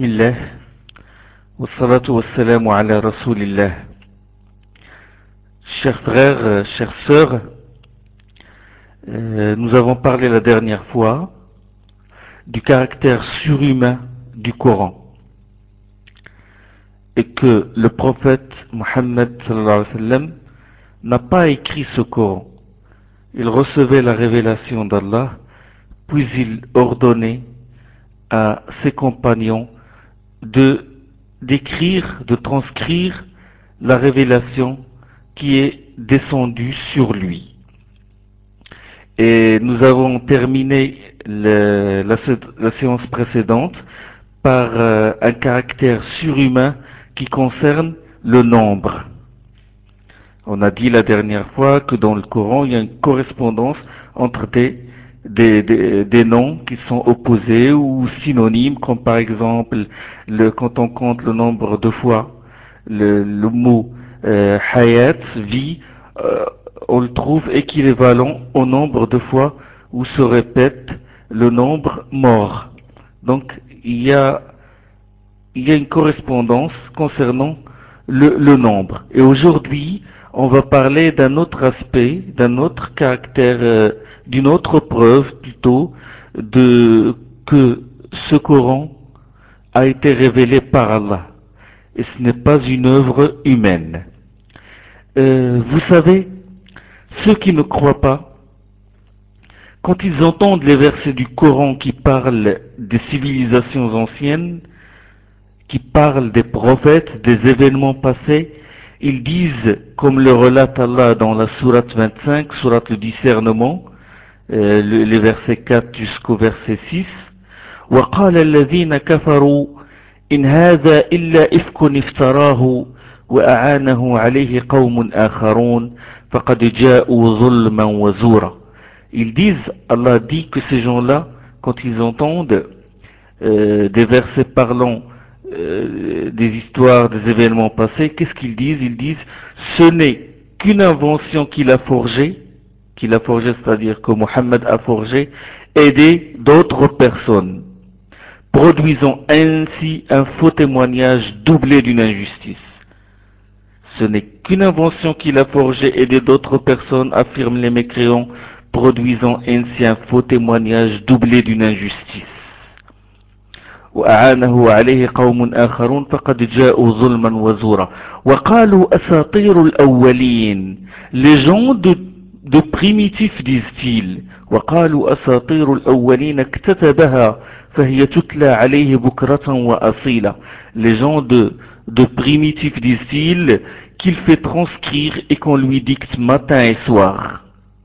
Bismillah, wassalatu wassalamu ala rasulillah. Chers frères, chères sœurs, nous avons parlé la dernière fois du caractère surhumain du Coran et que le prophète Mohammed sallallahu alayhi wa sallam n'a pas écrit ce Coran. Il recevait la révélation d'Allah, puis il ordonnait à ses compagnons de d'écrire, de transcrire la révélation qui est descendue sur lui. Et nous avons terminé la séance précédente par un caractère surhumain qui concerne le nombre. On a dit la dernière fois que dans le Coran, il y a une correspondance entre des noms qui sont opposés ou synonymes, comme par exemple quand on compte le nombre de fois le mot hayat, vie, euh, on le trouve équivalent au nombre de fois où se répète le nombre mort. Donc il y a une correspondance concernant le nombre. Et aujourd'hui, on va parler d'un autre aspect, d'un autre caractère, d'une autre preuve plutôt, que ce Coran a été révélé par Allah. Et ce n'est pas une œuvre humaine. Vous savez, ceux qui ne croient pas, quand ils entendent les versets du Coran qui parlent des civilisations anciennes, qui parlent des prophètes, des événements passés, ils disent, comme le relate Allah dans la sourate 25, sourate le discernement, les versets 4 jusqu'au verset 6, وقال الذين كفروا إن هذا إلا إفك افتراه وأعانه عليه قوم آخرون فقد جاءوا ظلما وزورا. Ils disent, Allah dit que ces gens-là, quand ils entendent des versets parlant des histoires, des événements passés, qu'est-ce qu'ils disent? Ils disent, ce n'est qu'une invention qu'il a forgé, c'est-à-dire que Mohammed a forgé, et d'autres personnes, produisant ainsi un faux témoignage doublé d'une injustice. Ce n'est qu'une invention qu'il a forgée et d'autres personnes, affirment les mécréants, produisant ainsi un faux témoignage doublé d'une injustice. وأعانه عليه قوم آخرون فقد جاءوا ظلما وزورا وقالوا أساطير الأولين. Les gens de primitifs disent-ils, وقالوا أساطير الأولين اكتتبها فهي تتلى عليه بكرة وأصيلا. Les gens de primitifs disent-ils qu'il fait transcrire et qu'on lui dicte matin et soir.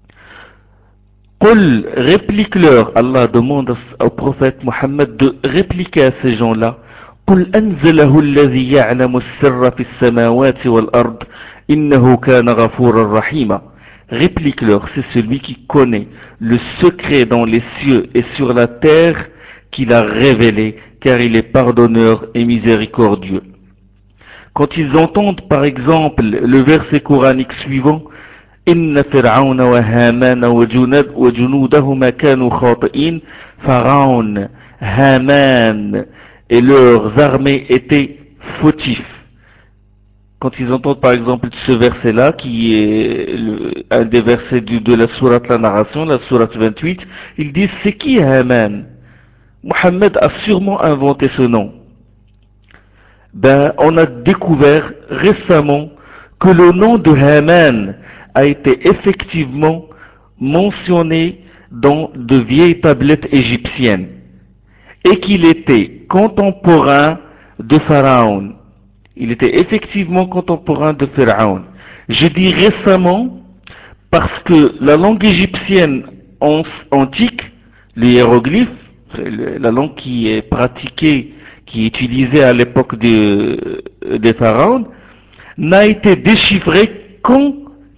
Qul, réplique-leur, Allah demande au prophète Mohammed de répliquer à ces gens-là. Qul anzalahu alladhi ya'lamu as-sirra fi as-samawati wal-ard innahu kana ghafuran rahima. Réplique-leur, c'est celui qui connaît le secret dans les cieux et sur la terre qu'il a révélé, car il est pardonneur et miséricordieux. Quand ils entendent par exemple le verset coranique suivant, إن فرعون وهامان وجنودهما كانوا خاطئين. Pharaon, Haman et leurs armées étaient fautifs. Quand ils entendent par exemple ce verset-là, qui est un des versets de la sourate la narration, la sourate 28, ils disent, c'est qui Haman? Mohammed a sûrement inventé ce nom. Ben, on a découvert récemment que le nom de Haman a été effectivement mentionné dans de vieilles tablettes égyptiennes et qu'il était contemporain de Pharaon. Il était effectivement contemporain de Pharaon. Je dis récemment parce que la langue égyptienne antique, les hiéroglyphes, la langue qui est pratiquée, qui est utilisée à l'époque des pharaons, n'a été déchiffrée qu'en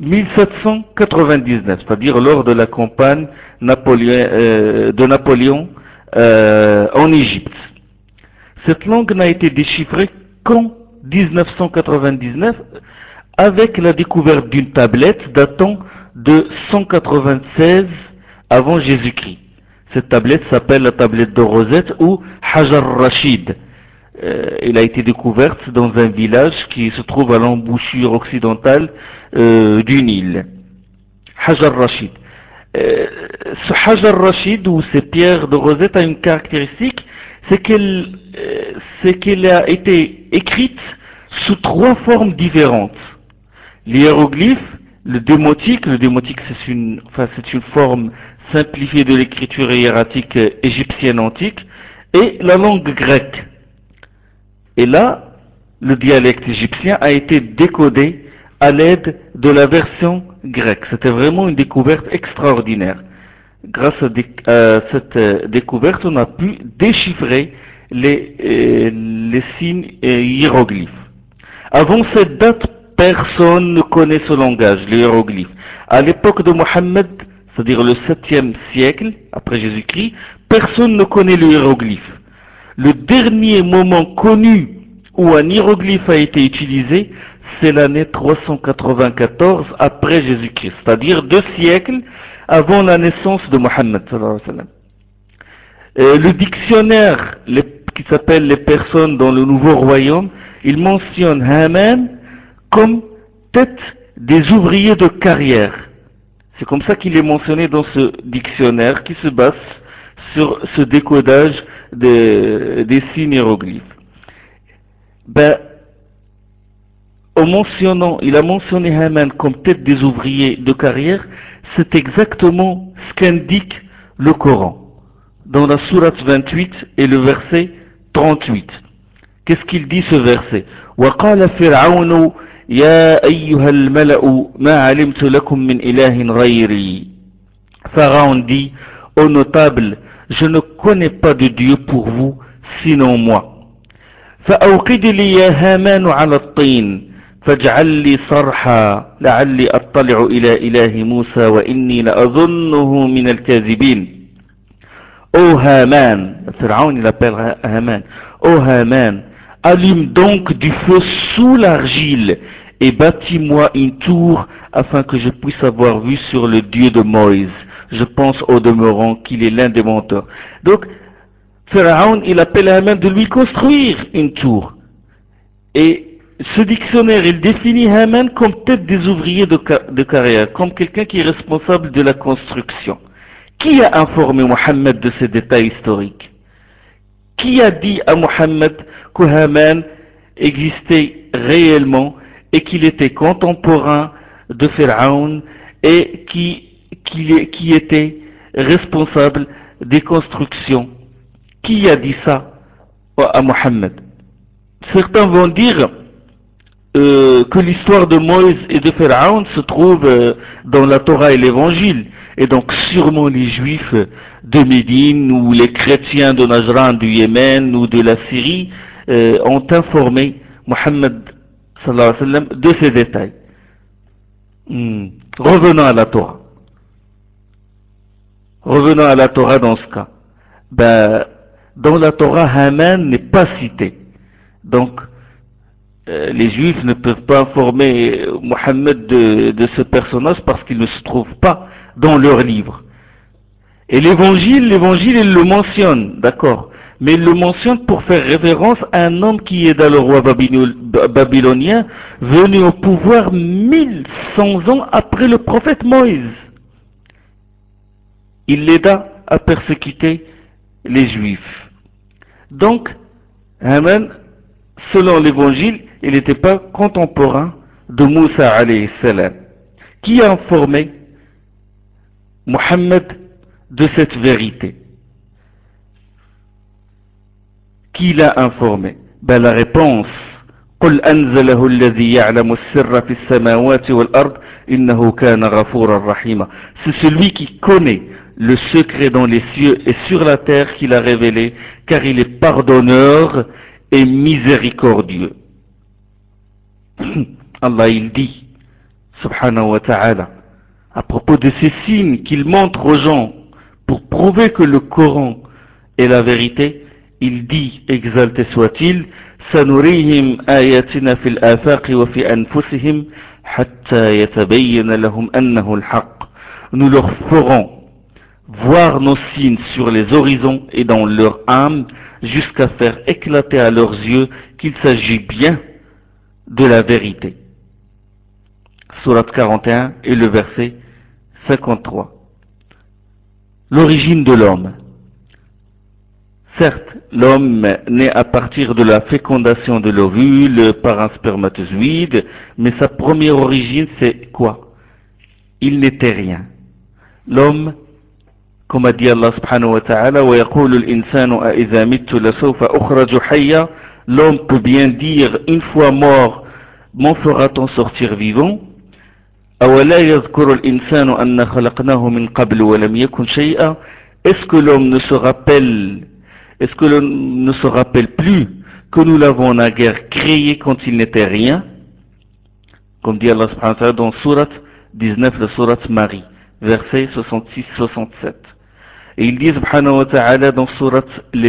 1799, c'est-à-dire lors de la campagne de Napoléon en Égypte. Cette langue n'a été déchiffrée qu'en 1999 avec la découverte d'une tablette datant de 196 avant Jésus-Christ. Cette tablette s'appelle la tablette de Rosette ou Hajar Rashid. Elle a été découverte dans un village qui se trouve à l'embouchure occidentale du Nil. Hajar Rashid. Euh, Ce Hajar Rashid ou ces pierres de Rosette a une caractéristique, c'est qu'elle a été écrite sous trois formes différentes. L'hiéroglyphe, le démotique c'est une forme simplifiée de l'écriture hiératique égyptienne antique, et la langue grecque. Et là, le dialecte égyptien a été décodé à l'aide de la version grecque. C'était vraiment une découverte extraordinaire. Grâce à cette découverte, on a pu déchiffrer les signes hiéroglyphes. Avant cette date, personne ne connaît ce langage, les hiéroglyphes. À l'époque de Mohammed, c'est-à-dire le 7e siècle après Jésus-Christ, personne ne connaît le hiéroglyphe. Le dernier moment connu où un hiéroglyphe a été utilisé, c'est l'année 394 après Jésus-Christ, c'est-à-dire 2 siècles avant la naissance de Mohammed. Le dictionnaire qui s'appelle Les personnes dans le nouveau royaume, il mentionne Haman comme tête des ouvriers de carrière. C'est comme ça qu'il est mentionné dans ce dictionnaire qui se base sur ce décodage des signes hiéroglyphes. Ben, il a mentionné Haman comme tête des ouvriers de carrière, c'est exactement ce qu'indique le Coran dans la sourate 28 et le verset 38. Qu'est-ce qu'il dit ce verset? وقال فرعون يا أيها الملأ ما علمت لكم من إله غيري. Pharaon dit aux notables, je ne connais pas de Dieu pour vous sinon moi. فأوقد لي يا هامان على الطين فاجعل لي صرحا لعلي أطلع إلى إله موسى وإني لأظنه من الكاذبين. Ô Haman, Pharaon il appelle Haman, ô Haman, allume donc du feu sous l'argile et bâtis-moi une tour afin que je puisse avoir vue sur le Dieu de Moïse. Je pense au demeurant qu'il est l'un des menteurs. Donc, Pharaon il appelle Haman de lui construire une tour. Et ce dictionnaire, il définit Haman comme tête des ouvriers de carrière, comme quelqu'un qui est responsable de la construction. Qui a informé Mohammed de ces détails historiques? Qui a dit à Mohammed que Haman existait réellement et qu'il était contemporain de Pharaon et qui était responsable des constructions? Qui a dit ça à Mohammed? Certains vont dire que l'histoire de Moïse et de Pharaon se trouve dans la Torah et l'Évangile. Et donc sûrement les Juifs de Médine ou les chrétiens de Najran du Yémen ou de la Syrie ont informé Mohammed sallallahu alayhi wa sallam de ces détails. Revenons à la Torah. Revenons à la Torah dans ce cas. Ben, dans la Torah, Haman n'est pas cité. Donc, les Juifs ne peuvent pas informer Mohammed de ce personnage parce qu'il ne se trouve pas dans leur livre. Et l'évangile, il le mentionne, d'accord. Mais il le mentionne pour faire référence à un homme qui est dans le roi babylonien, venu au pouvoir 1100 ans après le prophète Moïse. Il l'aida à persécuter les Juifs. Donc, Haman, selon l'évangile, il n'était pas contemporain de Moussa alayhi salam. Qui a informé Mohammed de cette vérité? Qui l'a informé? Ben, la réponse قل أنزله الذي يعلم السر في السماوات والأرض إنه كان غفورا رحيما. C'est celui qui connaît le secret dans les cieux et sur la terre qu'il a révélé, car il est pardonneur et miséricordieux. Allah il dit, subhanahu wa ta'ala, à propos de ces signes qu'il montre aux gens pour prouver que le Coran est la vérité, il dit, exalté soit-il, سنريهم آياتنا في الآفاق وفي أنفسهم حتى يتبين لهم أنه الحق. Nous leur ferons voir nos signes sur les horizons et dans leur âme jusqu'à faire éclater à leurs yeux qu'il s'agit bien de la vérité. Sourate 41 et le verset 53. L'origine de l'homme. Certes, l'homme naît à partir de la fécondation de l'ovule par un spermatozoïde, mais sa première origine c'est quoi? Il n'était rien. L'homme, comme a dit Allah subhanahu wa ta'ala, وَيَقُولُ الْإِنسَانُ أَإِذَا مِتُّ لَسَوْفَ أُخْرَجُ حَيًّا. L'homme peut bien dire, une fois mort, m'en fera-t-on sortir vivant? أَوَلَا يَذْكُرُ الْإِنسَانُ أَنَّا خَلَقْنَاهُ مِنْ قَبْلُ وَلَمْ يَكُنْ شَيْئًا. Est-ce que l'homme ne se rappelle, est-ce que l'homme ne se rappelle plus que nous l'avons naguère créé quand il n'était rien? Comme dit Allah subhanahu wa ta'ala dans Sourate 19 de Sourate Marie, versets 66-67. Et il dit subhanahu wa ta'ala dans Sourate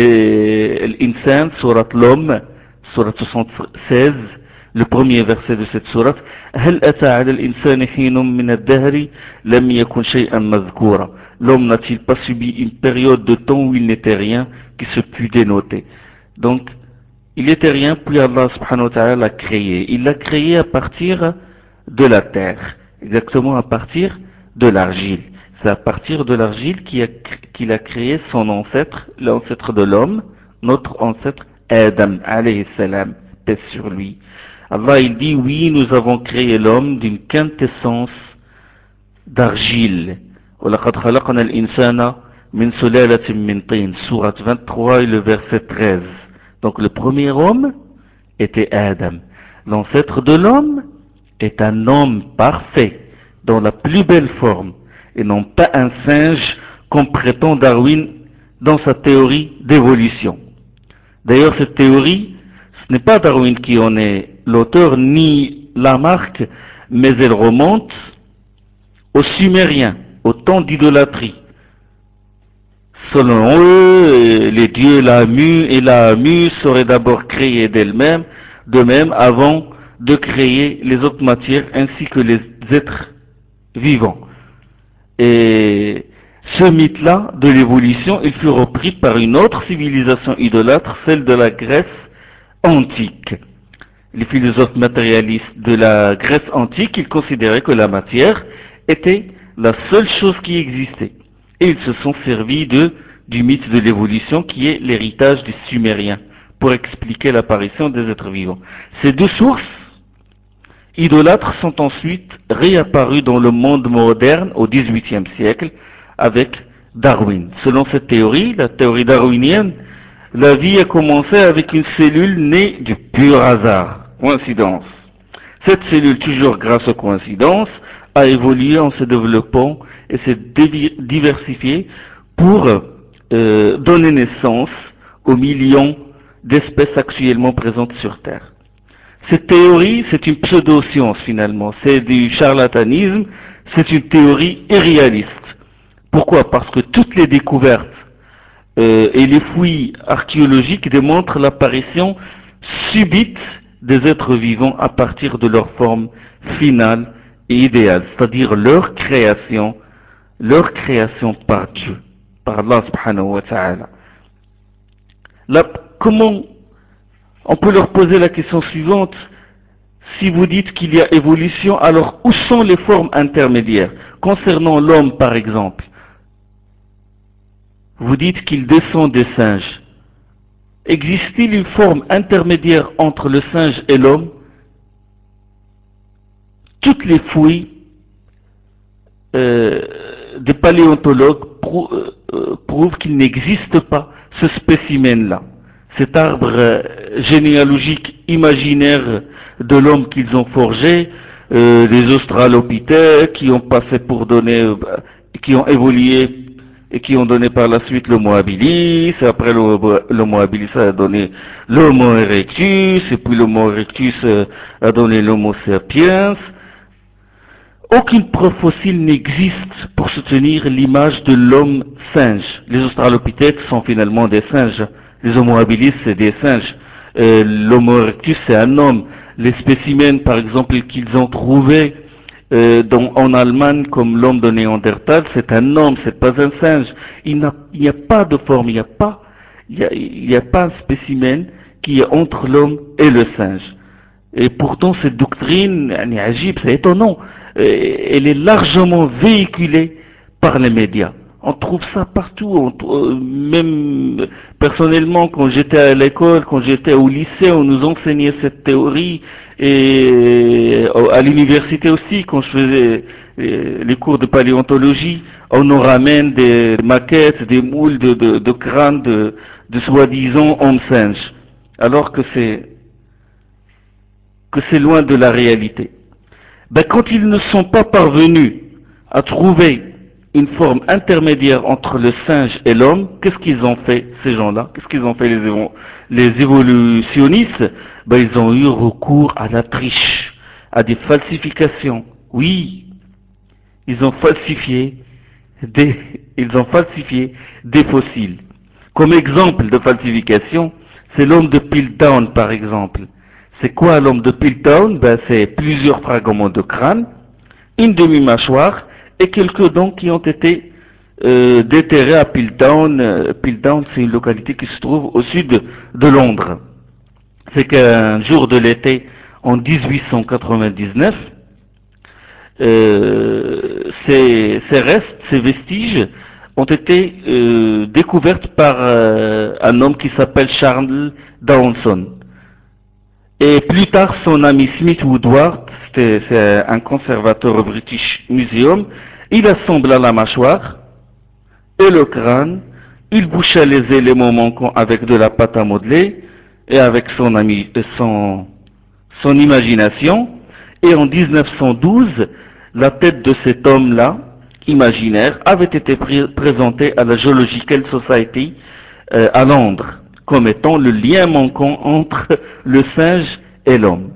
l'Insan, Sourate l'homme, Sourate 76, le premier verset de cette sourate, هل أتى على الإنسان حين من الدهر لم يكن شيئا مذكورا. L'homme n'a-t-il pas subi une période de temps où il n'était rien qui se put dénoter? Donc, il n'était rien, puis Allah subhanahu wa ta'ala l'a créé. Il l'a créé à partir de la terre, exactement à partir de l'argile. C'est à partir de l'argile qu'il a créé son ancêtre, l'ancêtre de l'homme, notre ancêtre Adam, alayhi salam, paix sur lui. Allah il dit, oui, nous avons créé l'homme d'une quintessence d'argile. وَلَقَدْ خَلَقْنَا الْإِنسَانَ مِنْ سُلَالَةٍ مِنْ طِينٍ, sourate 23 et le verset 13. Donc le premier homme était Adam. L'ancêtre de l'homme est un homme parfait, dans la plus belle forme, et non pas un singe comme prétend Darwin dans sa théorie d'évolution. D'ailleurs, cette théorie, ce n'est pas Darwin qui en est l'auteur ni la marque, mais elle remonte aux Sumériens, au temps d'idolâtrie. Selon eux, les dieux Lamu et Laamu seraient d'abord créés d'elles-mêmes, de même avant de créer les autres matières ainsi que les êtres vivants. Et ce mythe-là de l'évolution, il fut repris par une autre civilisation idolâtre, celle de la Grèce antique. Les philosophes matérialistes de la Grèce antique, ils considéraient que la matière était la seule chose qui existait. Et ils se sont servis du mythe de l'évolution qui est l'héritage des Sumériens pour expliquer l'apparition des êtres vivants. Ces deux sources idolâtres sont ensuite réapparues dans le monde moderne au XVIIIe siècle avec Darwin. Selon cette théorie, la théorie darwinienne, la vie a commencé avec une cellule née du pur hasard. Coïncidence. Cette cellule, toujours grâce aux coïncidences, a évolué en se développant et s'est diversifiée pour donner naissance aux millions d'espèces actuellement présentes sur Terre. Cette théorie, c'est une pseudo-science finalement, c'est du charlatanisme, c'est une théorie irréaliste. Pourquoi? Parce que toutes les découvertes et les fouilles archéologiques démontrent l'apparition subite des êtres vivants à partir de leur forme finale et idéale, c'est-à-dire leur création par Dieu, par Allah subhanahu wa ta'ala. Là, comment on peut leur poser la question suivante? Si vous dites qu'il y a évolution, alors où sont les formes intermédiaires? Concernant l'homme par exemple, vous dites qu'il descend des singes. Existe-t-il une forme intermédiaire entre le singe et l'homme? Toutes les fouilles des paléontologues prouvent qu'il n'existe pas ce spécimen-là. Cet arbre généalogique imaginaire de l'homme qu'ils ont forgé, des australopithèques qui ont passé pour donner, qui ont évolué et qui ont donné par la suite l'Homo habilis, et après l'Homo habilis a donné l'Homo erectus, et puis l'Homo erectus a donné l'Homo sapiens. Aucune preuve fossile n'existe pour soutenir l'image de l'homme singe. Les australopithèques sont finalement des singes. Les Homo habilis, c'est des singes. L'Homo erectus, c'est un homme. Les spécimens, par exemple, qu'ils ont trouvés en Allemagne comme l'homme de Néandertal, c'est un homme, c'est pas un singe. Il n'y a pas de forme, Il y a pas un spécimen qui est entre l'homme et le singe. Et pourtant, cette doctrine, yani, agib, c'est étonnant, elle est largement véhiculée par les médias. On trouve ça partout, même personnellement quand j'étais à l'école, quand j'étais au lycée, on nous enseignait cette théorie, et à l'université aussi, quand je faisais les cours de paléontologie, on nous ramène des maquettes, des moules de crânes de soi-disant hommes-singes, alors que c'est loin de la réalité. Ben, quand ils ne sont pas parvenus à trouver une forme intermédiaire entre le singe et l'homme, qu'est-ce qu'ils ont fait, ces gens-là? Qu'est-ce qu'ils ont fait, les évolutionnistes? Ben, ils ont eu recours à la triche, à des falsifications. Oui, ils ont falsifié des, ils ont falsifié des fossiles. Comme exemple de falsification, c'est l'homme de Piltdown par exemple. C'est quoi l'homme de Piltdown? Ben, c'est plusieurs fragments de crâne, une demi-mâchoire et quelques dents qui ont été déterrés à Piltdown. Piltdown, c'est une localité qui se trouve au sud de Londres. C'est qu'un jour de l'été en 1899, ces restes, ces vestiges, ont été découverts par un homme qui s'appelle Charles Dawson. Et plus tard, son ami Smith Woodward, c'est un conservateur au British Museum, il assembla la mâchoire et le crâne, il boucha les éléments manquants avec de la pâte à modeler et avec son imagination. Et en 1912, la tête de cet homme-là, imaginaire, avait été présentée à la Geological Society à Londres comme étant le lien manquant entre le singe et l'homme.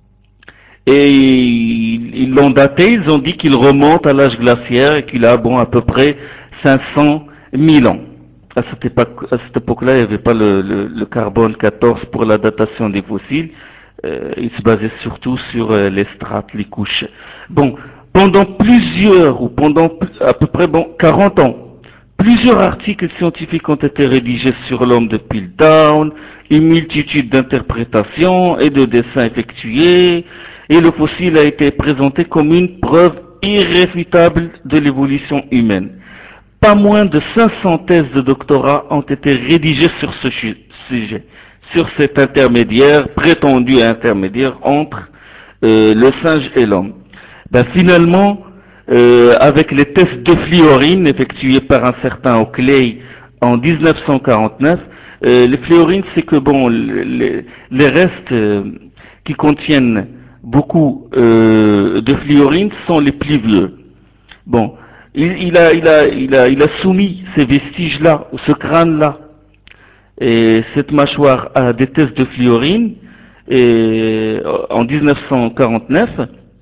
Et ils l'ont daté, ils ont dit qu'il remonte à l'âge glaciaire et qu'il a bon, à peu près 500 000 ans. À cette époque-là, il n'y avait pas le carbone 14 pour la datation des fossiles. Il se basait surtout sur les strates, les couches. Bon, pendant plusieurs, ou pendant à peu près 40 ans, plusieurs articles scientifiques ont été rédigés sur l'homme de Piltdown, une multitude d'interprétations et de dessins effectués, et le fossile a été présenté comme une preuve irréfutable de l'évolution humaine. Pas moins de 500 thèses de doctorat ont été rédigées sur ce sujet, sur cet intermédiaire, prétendu intermédiaire entre le singe et l'homme. Ben, finalement, avec les tests de fluorine effectués par un certain Oakley en 1949, les fluorines, c'est que bon, les restes qui contiennent beaucoup de fluorine sont les plus vieux. Bon, il a soumis ces vestiges-là, ou ce crâne-là, et cette mâchoire à des tests de fluorine en 1949.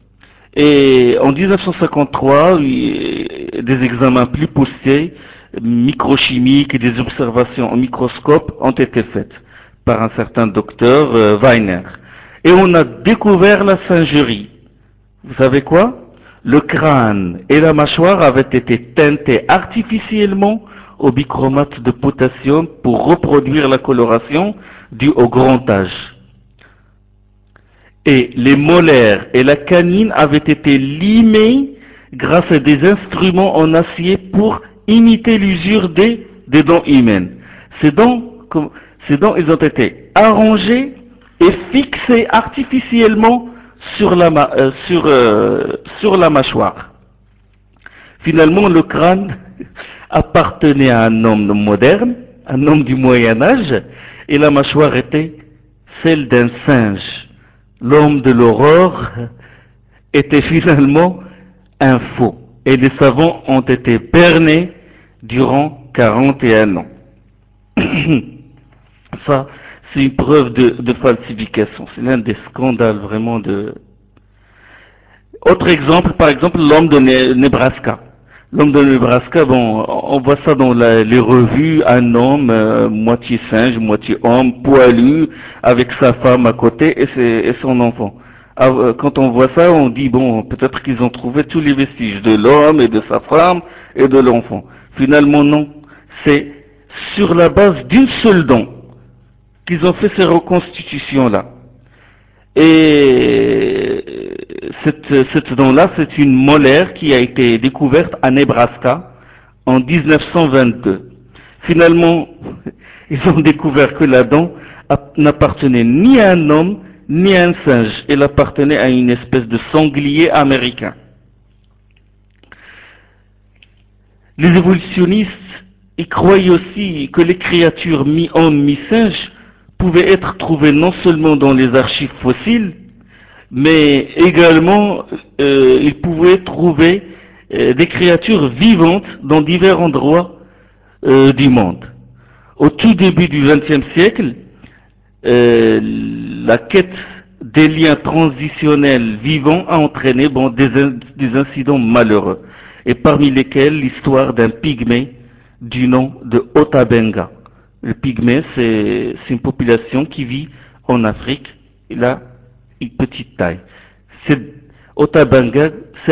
Et en 1953, des examens plus poussés, microchimiques et des observations au microscope ont été faites par un certain docteur Weiner. Et on a découvert la singerie. Vous savez quoi? Le crâne et la mâchoire avaient été teintés artificiellement au bichromate de potassium pour reproduire la coloration due au grand âge. Et les molaires et la canine avaient été limés grâce à des instruments en acier pour imiter l'usure des dents humaines. Ces dents, ces dents, ils ont été arrangés et fixés artificiellement sur la mâchoire. Finalement, le crâne appartenait à un homme moderne, un homme du Moyen Âge, et la mâchoire était celle d'un singe. L'homme de l'aurore était finalement un faux. Et les savants ont été bernés durant 41 ans. Ça, c'est une preuve de falsification. C'est l'un des scandales vraiment de... Autre exemple, par exemple, l'homme de Nebraska. L'homme de Nebraska, bon, on voit ça dans les revues, un homme, moitié singe, moitié homme, poilu, avec sa femme à côté et son enfant. Quand on voit ça, on dit, bon, peut-être qu'ils ont trouvé tous les vestiges de l'homme et de sa femme et de l'enfant. Finalement, non. C'est sur la base d'une seule dent qu'ils ont fait ces reconstitutions-là. Et cette dent-là, c'est une molaire qui a été découverte à Nebraska en 1922. Finalement, ils ont découvert que la dent n'appartenait ni à un homme ni à un singe. Elle appartenait à une espèce de sanglier américain. Les évolutionnistes y croyaient aussi que les créatures mi-homme, mi-singe pouvaient être trouvées non seulement dans les archives fossiles, mais également ils pouvaient trouver des créatures vivantes dans divers endroits du monde. Au tout début du XXe siècle, euh, la quête des liens transitionnels vivants a entraîné des incidents malheureux, et parmi lesquels l'histoire d'un pygmée du nom de Otabenga. Le pygmée, c'est une population qui vit en Afrique. Il a une petite taille. Otabenga, c'est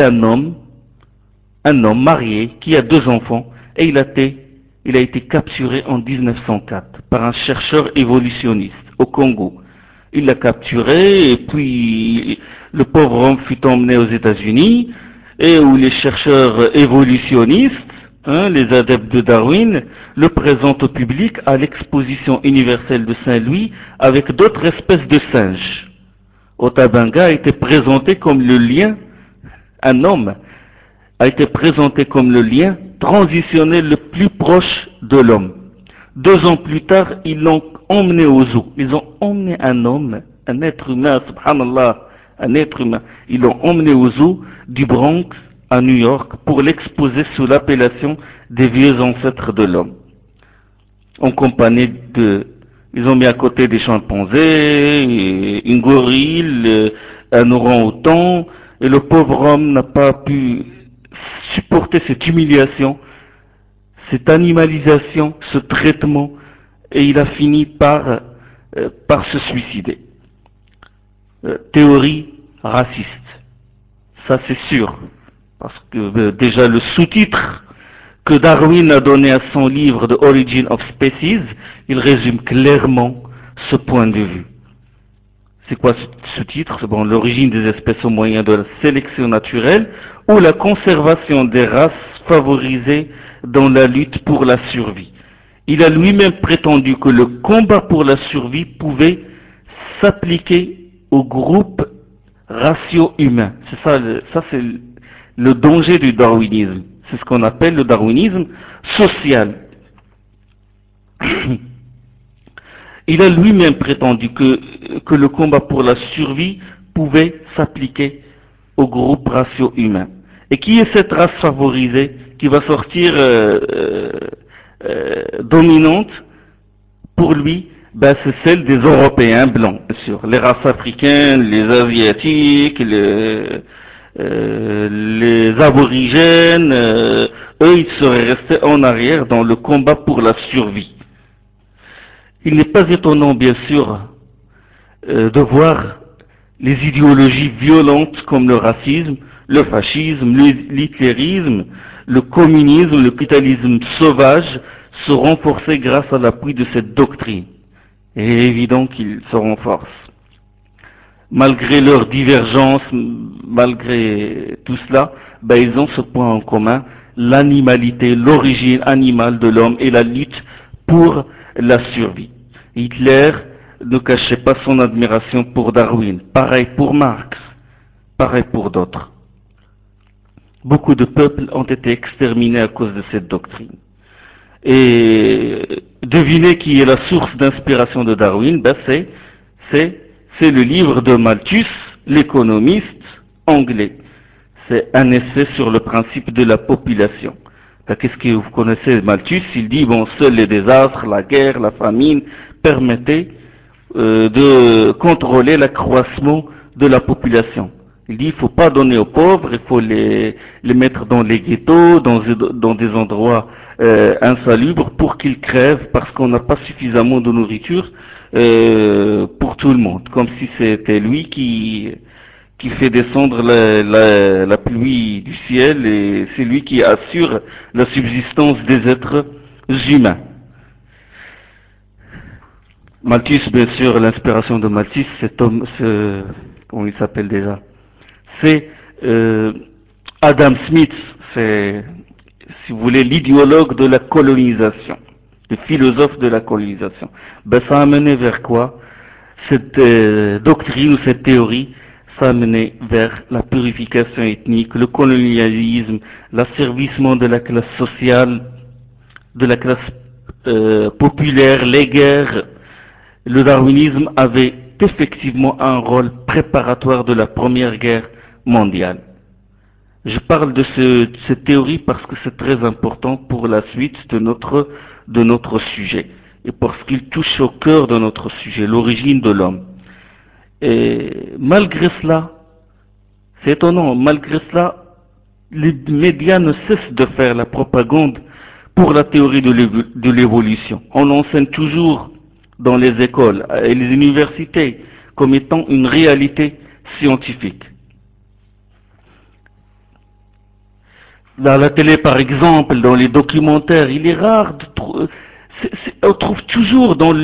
un homme marié qui a deux enfants, et il a été capturé en 1904 par un chercheur évolutionniste au Congo. Il l'a capturé et puis le pauvre homme fut emmené aux États-Unis et où les chercheurs évolutionnistes, les adeptes de Darwin, le présentent au public à l'exposition universelle de Saint-Louis avec d'autres espèces de singes. Otabanga a été présenté comme le lien, un homme a été présenté comme le lien transitionnel le plus proche de l'homme. 2 ans plus tard, ils l'ont emmené au zoo. Ils ont emmené un homme, un être humain, subhanallah, un être humain. Ils l'ont emmené au zoo du Bronx à New York pour l'exposer sous l'appellation des vieux ancêtres de l'homme. En compagnie de... Ils ont mis à côté des chimpanzés, une gorille, un orang-outan, et le pauvre homme n'a pas pu supporter cette humiliation, cette animalisation, ce traitement, et il a fini par se suicider. Théorie raciste, ça c'est sûr, parce que déjà le sous-titre que Darwin a donné à son livre The Origin of Species, il résume clairement ce point de vue. C'est quoi ce titre? C'est bon, l'origine des espèces au moyen de la sélection naturelle ou la conservation des races favorisées dans la lutte pour la survie. Il a lui-même prétendu que le combat pour la survie pouvait s'appliquer aux groupes raciaux humains. C'est ça, ça c'est le danger du darwinisme. C'est ce qu'on appelle le darwinisme social. Il a lui-même prétendu que le combat pour la survie pouvait s'appliquer aux groupes raciaux humains. Et qui est cette race favorisée qui va sortir dominante pour lui? Ben, c'est celle des Européens blancs, bien sûr. Les races africaines, les Asiatiques, les aborigènes, eux, ils seraient restés en arrière dans le combat pour la survie. Il n'est pas étonnant, bien sûr, de voir les idéologies violentes comme le racisme, le fascisme, l'hitlérisme, le communisme, le capitalisme sauvage se renforcer grâce à l'appui de cette doctrine. Il est évident qu'ils se renforcent. Malgré leurs divergences, malgré tout cela, ben, ils ont ce point en commun, l'animalité, l'origine animale de l'homme et la lutte pour la survie. Hitler ne cachait pas son admiration pour Darwin, pareil pour Marx, pareil pour d'autres. Beaucoup de peuples ont été exterminés à cause de cette doctrine. Et devinez qui est la source d'inspiration de Darwin? Ben c'est, c'est le livre de Malthus, l'économiste anglais. C'est un essai sur le principe de la population. Ben, qu'est-ce que vous connaissez Malthus? Il dit, bon, seuls les désastres, la guerre, la famine permettaient de contrôler l'accroissement de la population. Il dit il ne faut pas donner aux pauvres, il faut les mettre dans les ghettos, dans des endroits insalubres pour qu'ils crèvent parce qu'on n'a pas suffisamment de nourriture pour tout le monde. Comme si c'était lui qui fait descendre la pluie du ciel et c'est lui qui assure la subsistance des êtres humains. Malthus, bien sûr, l'inspiration de Malthus, c'est Tom, comment il s'appelle déjà? C'est euh, Adam Smith, c'est, si vous voulez, l'idéologue de la colonisation, le philosophe de la colonisation. Ben, ça a mené vers quoi? Cette doctrine ou cette théorie, ça a mené vers la purification ethnique, le colonialisme, l'asservissement de la classe sociale, de la classe populaire, les guerres. Le darwinisme avait effectivement un rôle préparatoire de la Première Guerre mondiale. Je parle de cette théorie parce que c'est très important pour la suite de notre sujet et parce qu'il touche au cœur de notre sujet, l'origine de l'homme. Et malgré cela, c'est étonnant, malgré cela, les médias ne cessent de faire la propagande pour la théorie de l'évolution. On l'enseigne toujours dans les écoles et les universités comme étant une réalité scientifique. Dans la télé, par exemple, dans les documentaires, il est rare de trouver. On trouve toujours dans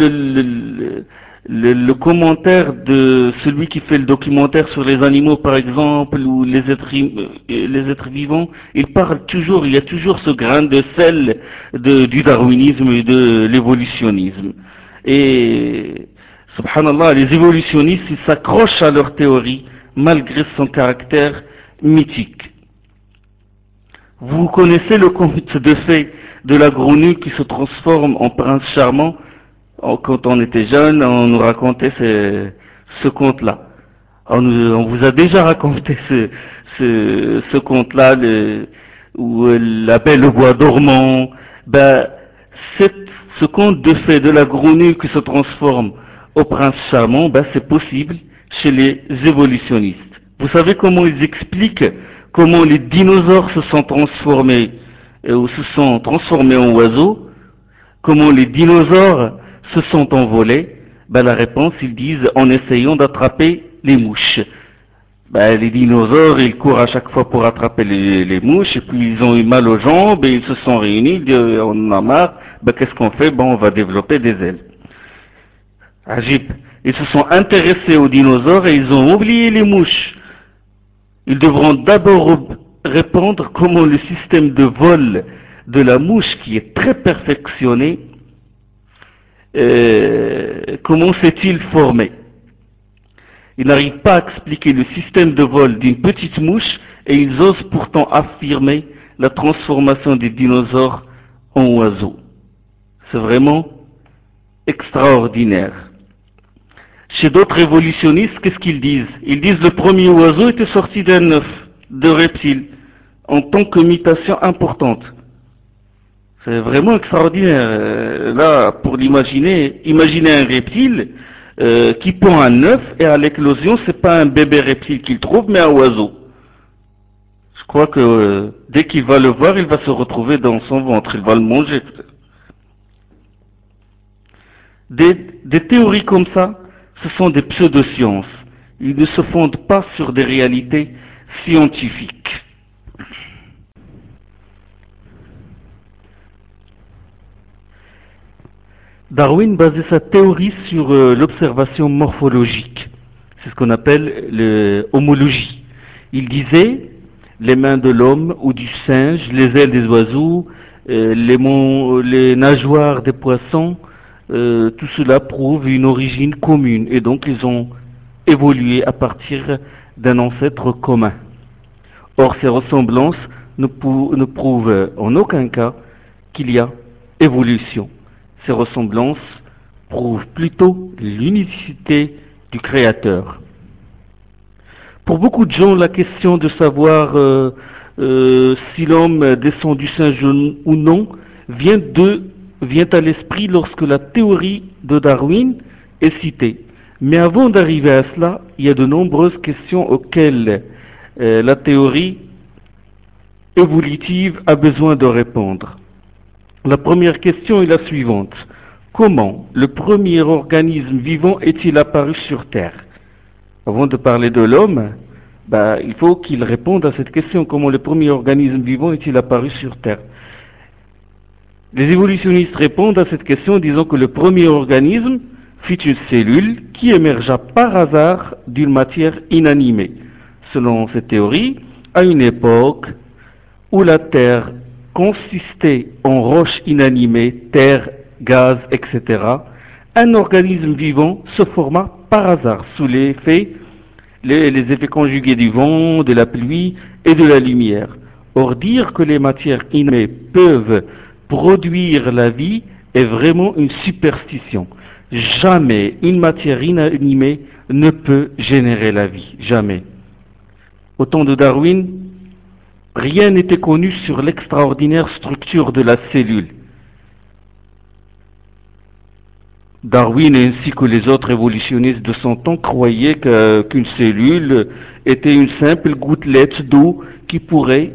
le commentaire de celui qui fait le documentaire sur les animaux, par exemple, ou les êtres vivants, il parle toujours, il y a toujours ce grain de sel du darwinisme et de l'évolutionnisme. Et, subhanallah, les évolutionnistes, ils s'accrochent à leur théorie malgré son caractère mythique. Vous connaissez le conte de fées de la grenouille qui se transforme en prince charmant. Quand on était jeune, on nous racontait ce conte-là. On vous a déjà raconté ce conte-là, où la belle au bois dormant. Ben, ce conte de fées de la grenouille qui se transforme au prince charmant, ben, c'est possible chez les évolutionnistes. Vous savez comment ils expliquent comment les dinosaures se sont transformés ou se sont transformés en oiseaux, comment les dinosaures se sont envolés? Ben, la réponse, ils disent en essayant d'attraper les mouches. Ben, les dinosaures, ils courent à chaque fois pour attraper les mouches, et puis ils ont eu mal aux jambes, et ils se sont réunis, ils disent, on en a marre, ben, qu'est-ce qu'on fait? Ben, on va développer des ailes. Agib. Ils se sont intéressés aux dinosaures et ils ont oublié les mouches. Ils devront d'abord répondre comment le système de vol de la mouche, qui est très perfectionné, comment s'est-il formé? Ils n'arrivent pas à expliquer le système de vol d'une petite mouche et ils osent pourtant affirmer la transformation des dinosaures en oiseaux. C'est vraiment extraordinaire. Chez d'autres évolutionnistes, qu'est-ce qu'ils disent? Ils disent que le premier oiseau était sorti d'un œuf de reptile en tant que mutation importante. C'est vraiment extraordinaire. Là, pour l'imaginer, imaginez un reptile qui pond un œuf et à l'éclosion, c'est pas un bébé reptile qu'il trouve, mais un oiseau. Je crois que dès qu'il va le voir, il va se retrouver dans son ventre, il va le manger. Des théories comme ça, ce sont des pseudosciences. Ils ne se fondent pas sur des réalités scientifiques. Darwin basait sa théorie sur l'observation morphologique. C'est ce qu'on appelle l'homologie. Il disait les mains de l'homme ou du singe, les ailes des oiseaux, les nageoires des poissons, tout cela prouve une origine commune et donc ils ont évolué à partir d'un ancêtre commun. Or, ces ressemblances ne prouvent en aucun cas qu'il y a évolution. Ces ressemblances prouvent plutôt l'unicité du Créateur. Pour beaucoup de gens, la question de savoir si l'homme descend du singe ou non vient à l'esprit lorsque la théorie de Darwin est citée. Mais avant d'arriver à cela, il y a de nombreuses questions auxquelles la théorie évolutive a besoin de répondre. La première question est la suivante. Comment le premier organisme vivant est-il apparu sur Terre? Avant de parler de l'homme, il faut qu'il réponde à cette question. Comment le premier organisme vivant est-il apparu sur Terre? Les évolutionnistes répondent à cette question en disant que le premier organisme, fut une cellule qui émergea par hasard d'une matière inanimée. Selon cette théorie, à une époque où la Terre consistait en roches inanimées, terre, gaz, etc., un organisme vivant se forma par hasard sous les effets conjugués du vent, de la pluie et de la lumière. Or, dire que les matières inanimées peuvent produire la vie est vraiment une superstition. Jamais une matière inanimée ne peut générer la vie. Jamais. Au temps de Darwin, rien n'était connu sur l'extraordinaire structure de la cellule. Darwin ainsi que les autres évolutionnistes de son temps croyaient qu'une cellule était une simple gouttelette d'eau qui pourrait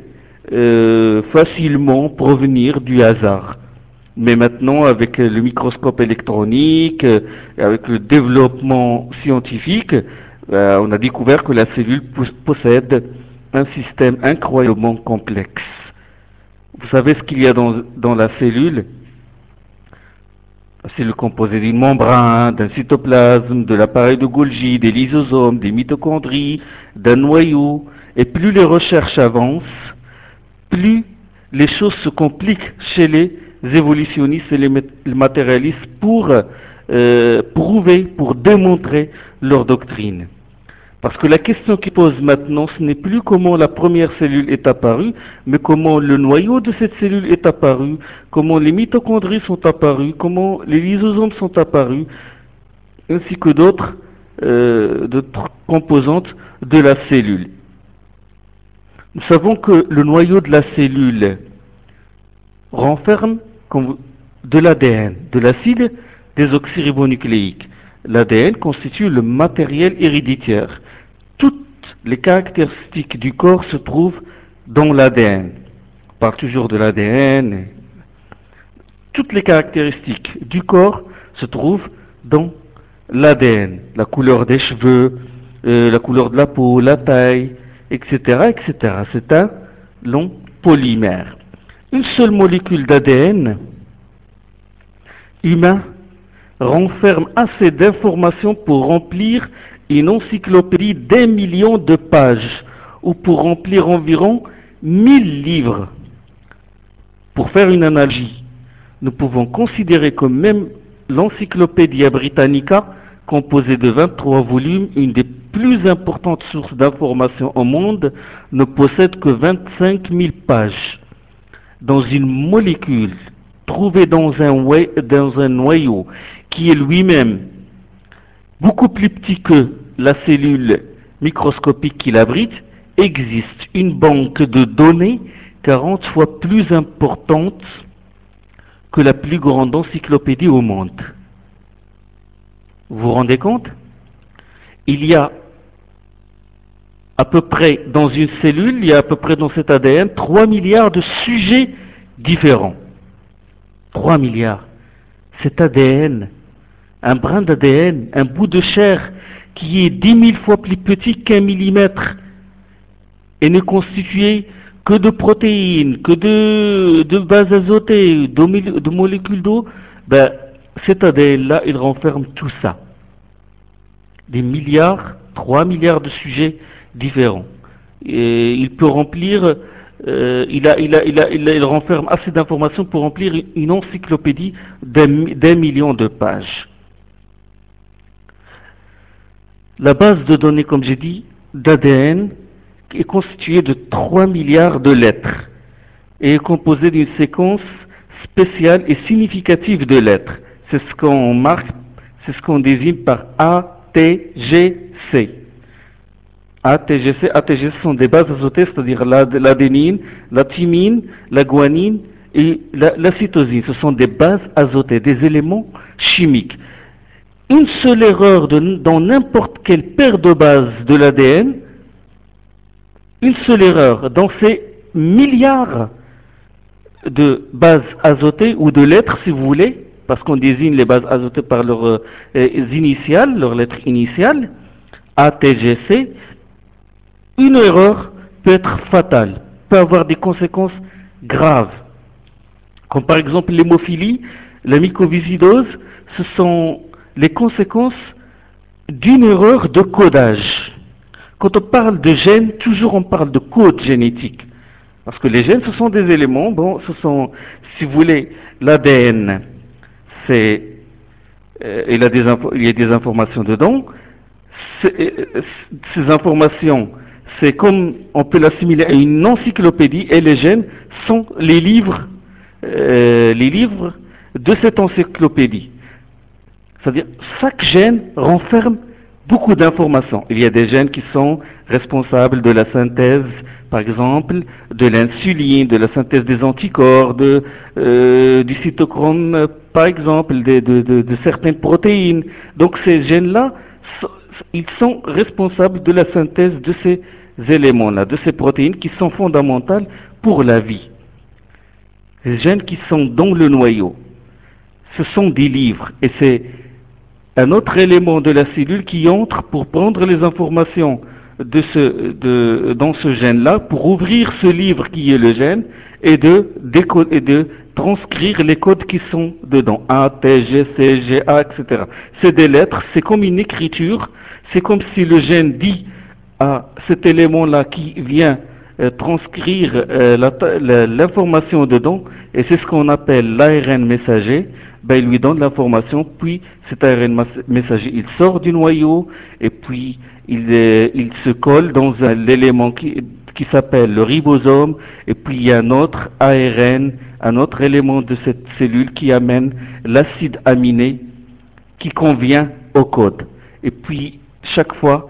facilement provenir du hasard. Mais maintenant, avec le microscope électronique, avec le développement scientifique, on a découvert que la cellule possède un système incroyablement complexe. Vous savez ce qu'il y a dans la cellule? C'est le composé d'une membrane, d'un cytoplasme, de l'appareil de Golgi, des lysosomes, des mitochondries, d'un noyau. Et plus les recherches avancent, plus les choses se compliquent chez les évolutionnistes et les matérialistes pour prouver, pour démontrer leur doctrine. Parce que la question qui pose maintenant, ce n'est plus comment la première cellule est apparue, mais comment le noyau de cette cellule est apparu, comment les mitochondries sont apparues, comment les lysosomes sont apparus, ainsi que d'autres composantes de la cellule. Nous savons que le noyau de la cellule renferme de l'ADN, de l'acide désoxyribonucléique. L'ADN constitue le matériel héréditaire. Toutes les caractéristiques du corps se trouvent dans l'ADN. On parle toujours de l'ADN. Toutes les caractéristiques du corps se trouvent dans l'ADN. La couleur des cheveux, la couleur de la peau, la taille, etc., etc. C'est un long polymère. Une seule molécule d'ADN humain renferme assez d'informations pour remplir une encyclopédie d'1 million de pages ou pour remplir environ 1000 livres. Pour faire une analogie, nous pouvons considérer que même l'Encyclopédia Britannica, composée de 23 volumes, une des plus importantes sources d'informations au monde, ne possède que 25 000 pages. Dans une molécule trouvée dans un noyau qui est lui-même beaucoup plus petit que la cellule microscopique qui l'abrite, existe une banque de données 40 fois plus importante que la plus grande encyclopédie au monde. Vous vous rendez compte? Il y a à peu près dans une cellule, il y a à peu près dans cet ADN 3 milliards de sujets différents. 3 milliards. Cet ADN, un brin d'ADN, un bout de chair qui est 10 000 fois plus petit qu'un millimètre et n'est constitué que de protéines, que de bases azotées, de molécules d'eau, ben, cet ADN-là, il renferme tout ça. Des milliards, 3 milliards de sujets différents. Et il peut remplir, il renferme assez d'informations pour remplir une encyclopédie d'1 million de pages. La base de données, comme j'ai dit, d'ADN est constituée de 3 milliards de lettres et est composée d'une séquence spéciale et significative de lettres. C'est ce qu'on marque, c'est ce qu'on désigne par ATGC. ATGC sont des bases azotées, c'est-à-dire l'adénine, la thymine, la guanine et la cytosine. Ce sont des bases azotées, des éléments chimiques. Une seule erreur dans n'importe quelle paire de bases de l'ADN, une seule erreur dans ces milliards de bases azotées ou de lettres, si vous voulez, parce qu'on désigne les bases azotées par leurs initiales, leurs lettres initiales, ATGC, une erreur peut être fatale, peut avoir des conséquences graves, comme par exemple l'hémophilie, la mucoviscidose. Ce sont les conséquences d'une erreur de codage. Quand on parle de gènes, toujours on parle de code génétique. Parce que les gènes, ce sont des éléments, bon, ce sont, si vous voulez, l'ADN, c'est, il y a des informations dedans. Ces informations, c'est comme on peut l'assimiler à une encyclopédie, et les gènes sont les livres de cette encyclopédie. C'est-à-dire, chaque gène renferme beaucoup d'informations. Il y a des gènes qui sont responsables de la synthèse, par exemple, de l'insuline, de la synthèse des anticorps, du cytochrome, par exemple, de certaines protéines. Donc ces gènes-là, ils sont responsables de la synthèse de ces éléments-là, de ces protéines qui sont fondamentales pour la vie. Les gènes qui sont dans le noyau, ce sont des livres, et c'est un autre élément de la cellule qui entre pour prendre les informations dans ce gène-là, pour ouvrir ce livre qui est le gène, et et de transcrire les codes qui sont dedans. A, T, G, C, G, A, etc. C'est des lettres, c'est comme une écriture, c'est comme si le gène dit à cet élément-là qui vient transcrire l'information dedans, et c'est ce qu'on appelle l'ARN messager. Ben, il lui donne l'information, puis cet ARN messager, il sort du noyau, et puis il se colle dans l'élément qui s'appelle le ribosome, et puis il y a un autre ARN, un autre élément de cette cellule qui amène l'acide aminé qui convient au code. Et puis, chaque fois,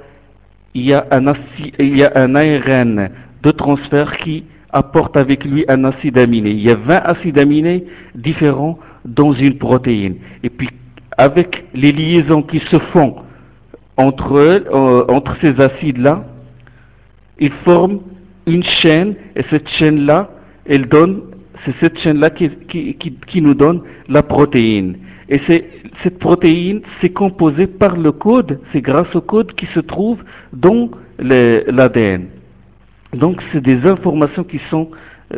il y a un ARN de transfert qui apporte avec lui un acide aminé. Il y a 20 acides aminés différents dans une protéine. Et puis, avec les liaisons qui se font entre ces acides-là, ils forment une chaîne, et cette chaîne-là, c'est cette chaîne-là qui nous donne la protéine. Et cette protéine, c'est composé par le code, c'est grâce au code qui se trouve dans l'ADN. Donc, c'est des informations qui sont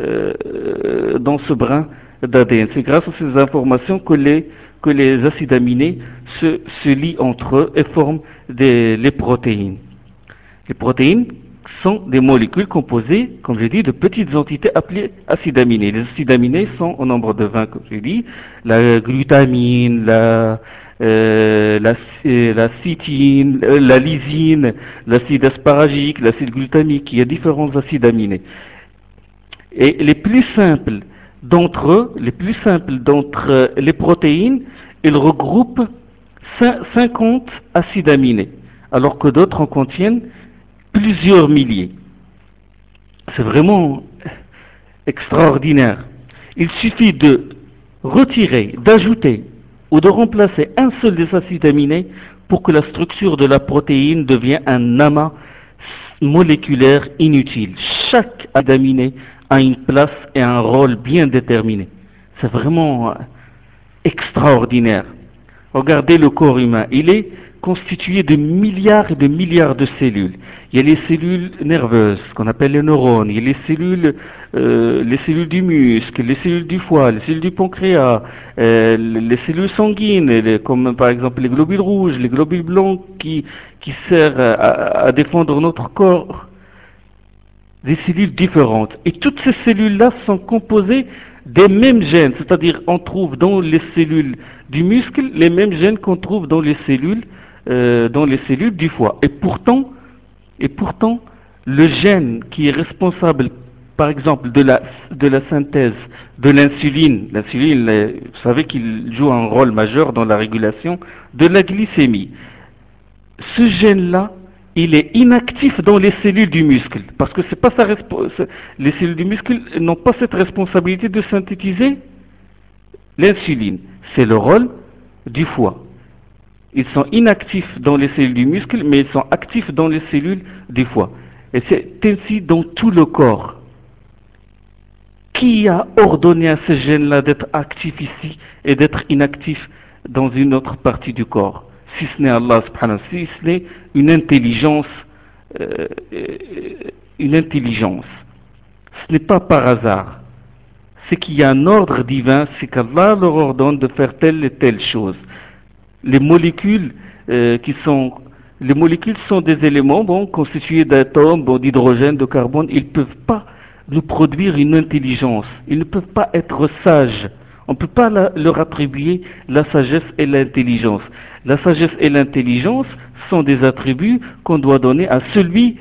dans ce brin d'ADN. C'est grâce à ces informations que les acides aminés se lient entre eux et forment les protéines. Les protéines sont des molécules composées, comme j'ai dit, de petites entités appelées acides aminés. Les acides aminés sont au nombre de 20, comme j'ai dit. La glutamine, la cytine, la lysine, l'acide asparagique, l'acide glutamique. Il y a différents acides aminés. Et les plus simples d'entre les protéines, ils regroupent 50 acides aminés, alors que d'autres en contiennent plusieurs milliers. C'est vraiment extraordinaire. Il suffit de retirer, d'ajouter ou de remplacer un seul des acides aminés pour que la structure de la protéine devienne un amas moléculaire inutile. Chaque acide aminé a une place et un rôle bien déterminé. C'est vraiment extraordinaire. Regardez le corps humain. Il est constitué de milliards et de milliards de cellules. Il y a les cellules nerveuses, qu'on appelle les neurones. Il y a les cellules du muscle, les cellules du foie, les cellules du pancréas, les cellules sanguines, comme par exemple les globules rouges, les globules blancs qui servent à défendre notre corps. Des cellules différentes. Et toutes ces cellules-là sont composées des mêmes gènes, c'est-à-dire on trouve dans les cellules du muscle les mêmes gènes qu'on trouve dans les cellules du foie. Et pourtant, le gène qui est responsable, par exemple, de la synthèse de l'insuline, vous savez qu'il joue un rôle majeur dans la régulation de la glycémie. Ce gène-là, il est inactif dans les cellules du muscle, parce que c'est pas les cellules du muscle n'ont pas cette responsabilité de synthétiser l'insuline. C'est le rôle du foie. Ils sont inactifs dans les cellules du muscle, mais ils sont actifs dans les cellules du foie. Et c'est ainsi dans tout le corps. Qui a ordonné à ce gène-là d'être actif ici et d'être inactif dans une autre partie du corps? Si ce n'est Allah subhanahu wa ta'ala, si ce n'est euh, une intelligence. Ce n'est pas par hasard. C'est qu'il y a un ordre divin, c'est qu'Allah leur ordonne de faire telle et telle chose. Les molécules qui sont les molécules sont des éléments bon, constitués d'atomes, bon, d'hydrogène, de carbone. Ils ne peuvent pas nous produire une intelligence. Ils ne peuvent pas être sages. On ne peut pas leur attribuer la sagesse et l'intelligence. La sagesse et l'intelligence sont des attributs qu'on doit donner à celui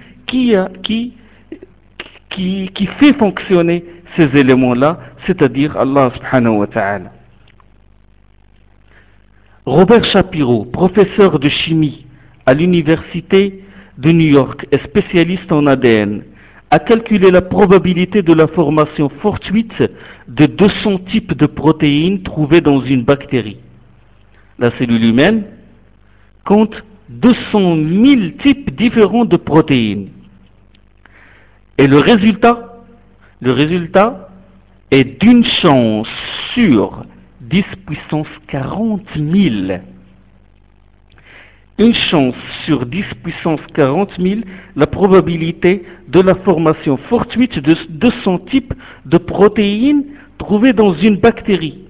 qui fait fonctionner ces éléments-là, c'est-à-dire Allah subhanahu wa ta'ala. Robert Shapiro, professeur de chimie à l'université de New York et spécialiste en ADN, a calculé la probabilité de la formation fortuite de 200 types de protéines trouvées dans une bactérie. La cellule humaine compte 200 000 types différents de protéines. Et le résultat est d'une chance sur 10 puissance 40 000. Une chance sur 10 puissance 40 000, la probabilité de la formation fortuite de 200 types de protéines trouvées dans une bactérie.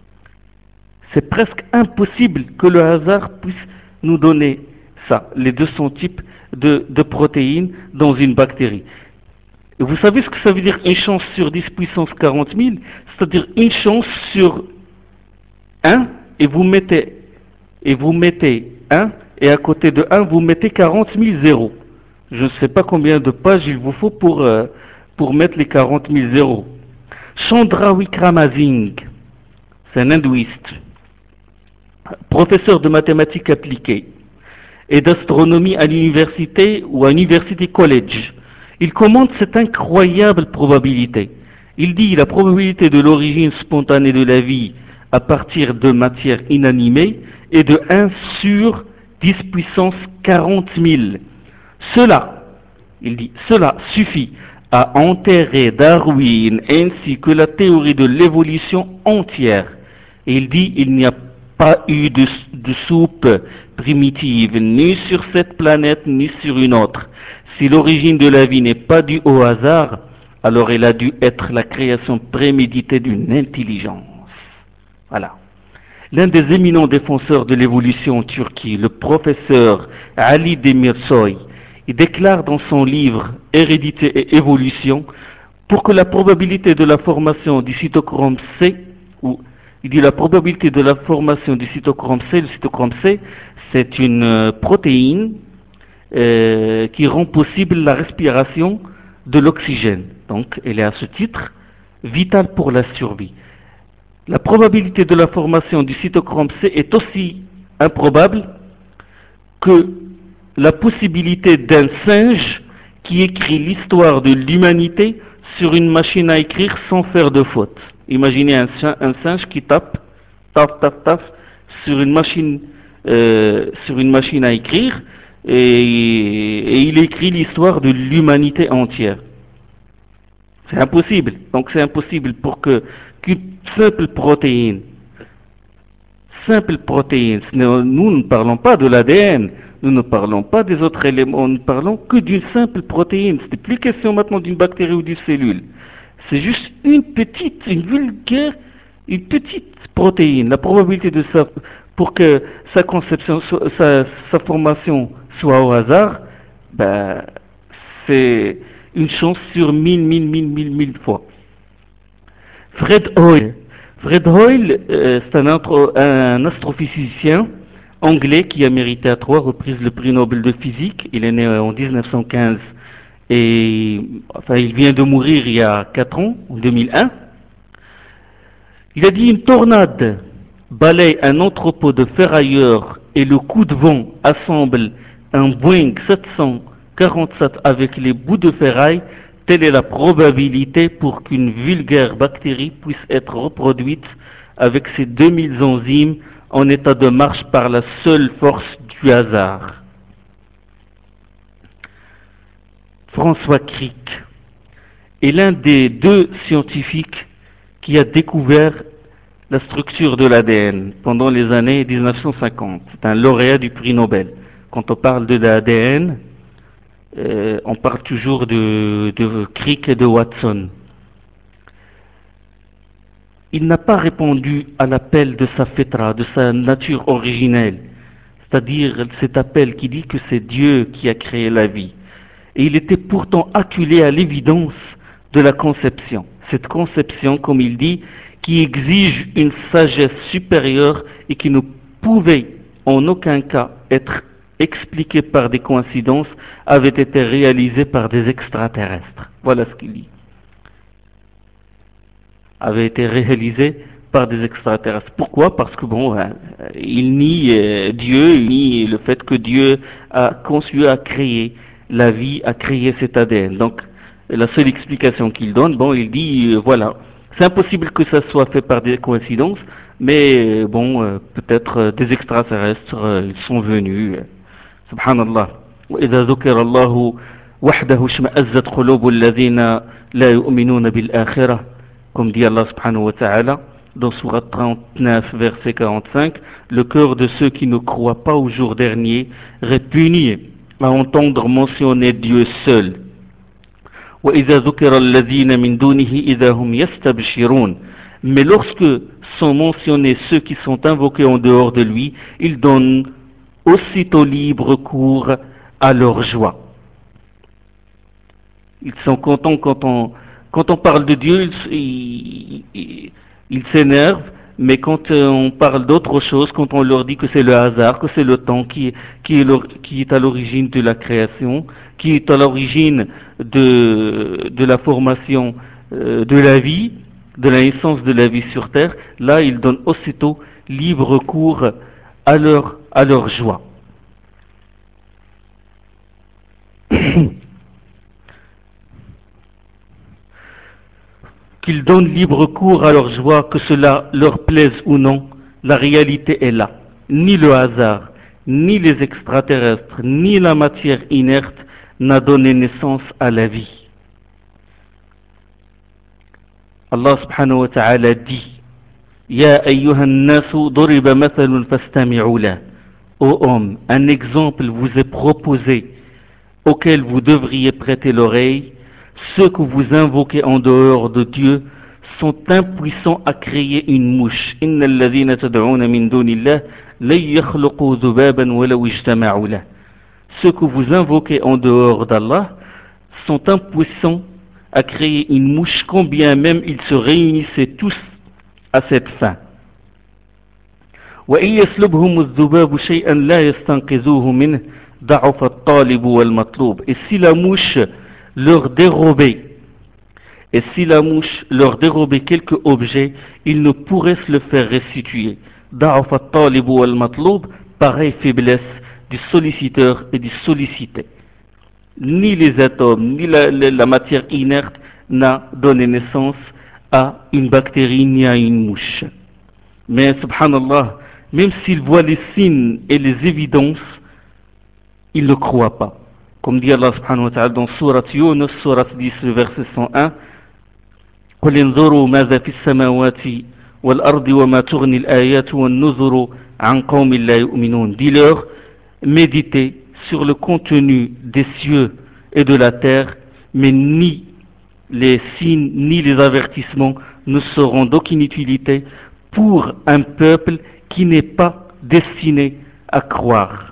C'est presque impossible que le hasard puisse nous donner ça, les 200 types de protéines dans une bactérie. Et vous savez ce que ça veut dire une chance sur 10 puissance 40 000? C'est-à-dire une chance sur 1 et vous mettez 1 et à côté de 1 vous mettez 40 000 zéros. Je ne sais pas combien de pages il vous faut pour mettre les 40 000 zéros. Chandra Wickramasinghe, c'est un hindouiste, professeur de mathématiques appliquées et d'astronomie à l'université ou à University College. Il commente cette incroyable probabilité. Il dit la probabilité de l'origine spontanée de la vie à partir de matière inanimée est de 1 sur 10 puissance 40 000. Cela, il dit, cela suffit à enterrer Darwin ainsi que la théorie de l'évolution entière. Et il dit, il n'y a pas eu de soupe primitive, ni sur cette planète, ni sur une autre. Si l'origine de la vie n'est pas due au hasard, alors elle a dû être la création préméditée d'une intelligence. Voilà. L'un des éminents défenseurs de l'évolution en Turquie, le professeur Ali Demirsoy, il déclare dans son livre Hérédité et évolution, pour que la probabilité de la formation du cytochrome C, ou il dit la probabilité de la formation du cytochrome C, le cytochrome C, c'est une protéine qui rend possible la respiration de l'oxygène. Donc, elle est à ce titre vitale pour la survie. La probabilité de la formation du cytochrome C est aussi improbable que la possibilité d'un singe qui écrit l'histoire de l'humanité sur une machine à écrire sans faire de faute. Imaginez un singe qui tape, taf, taf, taf, sur une machine à écrire et il écrit l'histoire de l'humanité entière. C'est impossible. Donc c'est impossible pour qu'une simple protéine, nous ne parlons pas de l'ADN, nous ne parlons pas des autres éléments, nous ne parlons que d'une simple protéine. Ce n'est plus question maintenant d'une bactérie ou d'une cellule. C'est juste une petite protéine. La probabilité de ça, pour que sa conception, sa formation soit au hasard, ben, c'est une chance sur mille fois. Fred Hoyle. Fred Hoyle, c'est un astrophysicien anglais qui a mérité à 3 reprises le prix Nobel de physique. Il est né en 1915 et enfin, il vient de mourir il y a 4 ans, en 2001. Il a dit une tornade balaye un entrepôt de ferrailleurs et le coup de vent assemble un Boeing 747 avec les bouts de ferraille. Telle est la probabilité pour qu'une vulgaire bactérie puisse être reproduite avec ses 2000 enzymes en état de marche par la seule force du hasard. François Crick est l'un des 2 scientifiques qui a découvert la structure de l'ADN pendant les années 1950. C'est un lauréat du prix Nobel. Quand on parle de l'ADN, on parle toujours de Crick et de Watson. il n'a pas répondu à l'appel de sa fitra, de sa nature originelle, c'est-à-dire cet appel qui dit que c'est Dieu qui a créé la vie. Et il était pourtant acculé à l'évidence de la conception. Cette conception, comme il dit, qui exige une sagesse supérieure et qui ne pouvait en aucun cas être expliquée par des coïncidences, avait été réalisée par des extraterrestres. Voilà ce qu'il dit. Avait été réalisé par des extraterrestres. Pourquoi? Parce que bon, il nie Dieu, il nie le fait que Dieu a conçu, a créé la vie, a créé cet ADN. Donc, la seule explication qu'il donne, bon, il dit, voilà, c'est impossible que ça soit fait par des coïncidences, mais bon, peut-être des extraterrestres, ils sont venus. Subhanallah. وإذا ذكر الله وحده اشمأزت قلوب الذين لا يؤمنون بالآخرة. Comme dit Allah subhanahu wa ta'ala dans Surat 39, verset 45, le cœur de ceux qui ne croient pas au jour dernier répugne à entendre mentionner Dieu seul. وَإِذَا ذُكِرَ الَّذِينَ مِن دُونِهِ إِذَا هُمْ يَسْتَبْشِرُونَ. Mais lorsque sont mentionnés ceux qui sont invoqués en dehors de lui, ils donnent aussitôt libre cours à leur joie. Ils sont contents quand on parle de Dieu, ils s'énervent, mais quand on parle d'autre chose, quand on leur dit que c'est le hasard, que c'est le temps qui est à l'origine de la création, qui est à l'origine de la formation de la vie, de la naissance de la vie sur terre, là ils donnent aussitôt libre cours à leur joie. Qu'ils donnent libre cours à leur joie, que cela leur plaise ou non, la réalité est là. Ni le hasard, ni les extraterrestres, ni la matière inerte n'a donné naissance à la vie. Allah subhanahu wa ta'ala dit Ya ayyuhan nasu duriba mathalun fastami'u la. Ô homme, un exemple vous est proposé auquel vous devriez prêter l'oreille. Ceux que vous invoquez en dehors de Dieu sont impuissants à créer une mouche. Inna alladhina tad'una min dunillah la yakhluqu dhubaban walaw ijtama'u lah. Ceux que vous invoquez en dehors d'Allah sont impuissants à créer une mouche, combien même ils se réunissaient tous à cette fin. وإن يسلبهم الذباب شيئا لا يستنقذوه منه ضعف الطالب والمطلوب. Et si la mouche leur dérobait quelque objet, ils ne pourraient se le faire restituer. ضعف الطالب والمطلوب, pareille faiblesse du solliciteur et du sollicité. Ni les atomes, ni la matière inerte n'a donné naissance à une bactérie ni à une mouche. Mais subhanallah, même s'ils voient les signes et les évidences, ils ne croient pas. Comme dit Allah subhanahu wa ta'ala dans Surat Yunus, Surat 10, verset 101, قل انظروا ماذا في السماوات والأرض وما تغني الآيات والنذر عن قوم لا يؤمنون. Dis-leur, méditez sur le contenu des cieux et de la terre, mais ni les signes ni les avertissements ne seront d'aucune utilité pour un peuple qui n'est pas destiné à croire.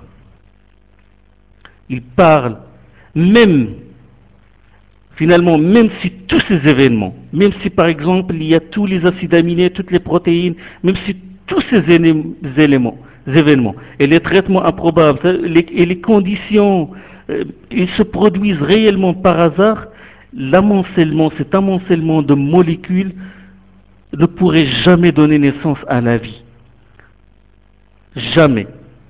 Il parle même, finalement, même si tous ces événements, même si par exemple il y a tous les acides aminés, toutes les protéines, même si tous ces événements, et les traitements improbables, et les conditions, ils se produisent réellement par hasard, cet amoncellement de molécules ne pourrait jamais donner naissance à la vie. Jamais.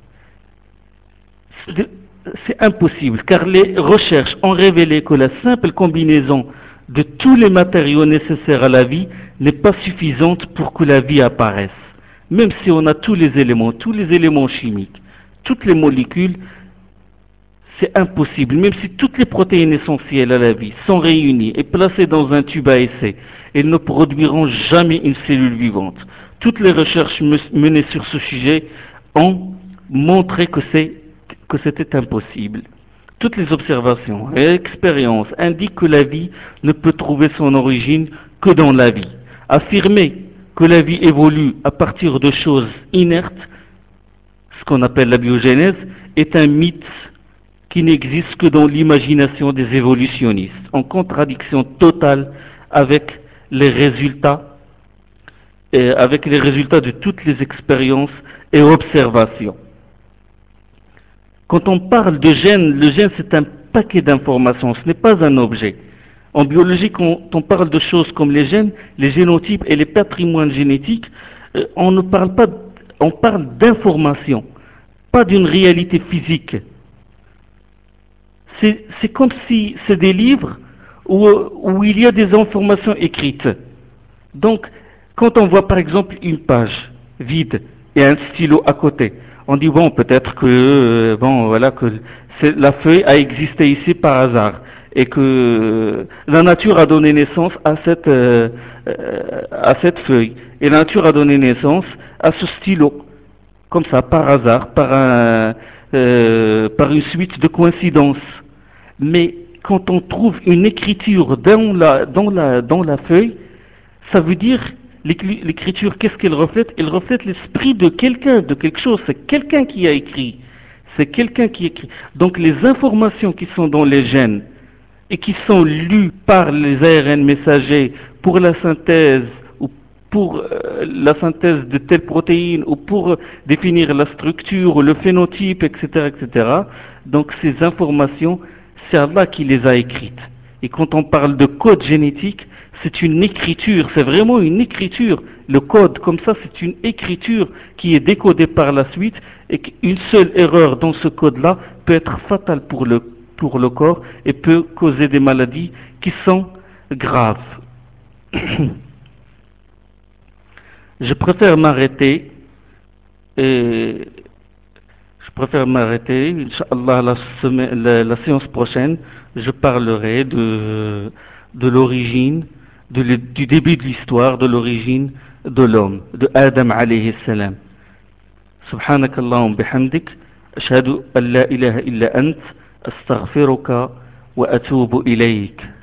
C'est impossible, car les recherches ont révélé que la simple combinaison de tous les matériaux nécessaires à la vie n'est pas suffisante pour que la vie apparaisse. Même si on a tous les éléments chimiques, toutes les molécules, c'est impossible. Même si toutes les protéines essentielles à la vie sont réunies et placées dans un tube à essai, elles ne produiront jamais une cellule vivante. Toutes les recherches menées sur ce sujet ont montré que c'était impossible. Toutes les observations et expériences indiquent que la vie ne peut trouver son origine que dans la vie. Affirmer que la vie évolue à partir de choses inertes, ce qu'on appelle la biogénèse, est un mythe qui n'existe que dans l'imagination des évolutionnistes, en contradiction totale avec les résultats, avec les résultats de toutes les expériences et observations. Quand on parle de gène, le gène c'est un paquet d'informations, ce n'est pas un objet. En biologie, quand on parle de choses comme les gènes, les génotypes et les patrimoines génétiques, on ne parle pas, on parle d'informations, pas d'une réalité physique. C'est comme si c'est des livres où il y a des informations écrites. Donc, quand on voit par exemple une page vide et un stylo à côté, on dit bon, peut-être que bon, voilà que la feuille a existé ici par hasard et que la nature a donné naissance à cette feuille et la nature a donné naissance à ce stylo comme ça par hasard, par une suite de coïncidences. Mais quand on trouve une écriture dans la feuille, ça veut dire, l'écriture, qu'est-ce qu'elle reflète? Elle reflète l'esprit de quelqu'un, de quelque chose. C'est quelqu'un qui a écrit. C'est quelqu'un qui écrit. Donc les informations qui sont dans les gènes et qui sont lues par les ARN messagers pour la synthèse ou pour la synthèse de telle protéine ou pour définir la structure ou le phénotype, etc., etc. Donc ces informations, c'est Allah qui les a écrites. Et quand on parle de code génétique, c'est une écriture, c'est vraiment une écriture. Le code, comme ça, c'est une écriture qui est décodée par la suite et qu'une seule erreur dans ce code-là peut être fatale pour le corps et peut causer des maladies qui sont graves. Je préfère m'arrêter et Inch'Allah, la séance prochaine, je parlerai de l'origine, du début de l'histoire, de l'origine de l'homme, de Adam alayhi salam. سبحانك اللهم بحمدك أشهد أن لا إله إلا أنت أستغفرك وأتوب إليك